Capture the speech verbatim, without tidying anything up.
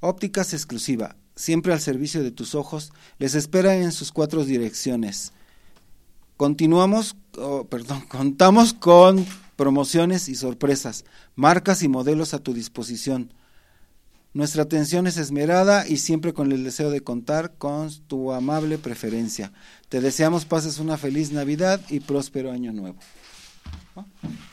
Ópticas Exclusiva, siempre al servicio de tus ojos, les espera en sus cuatro direcciones. Continuamos, oh, perdón, contamos con promociones y sorpresas, marcas y modelos a tu disposición. Nuestra atención es esmerada y siempre con el deseo de contar con tu amable preferencia. Te deseamos pases una feliz Navidad y próspero Año Nuevo. ¿No?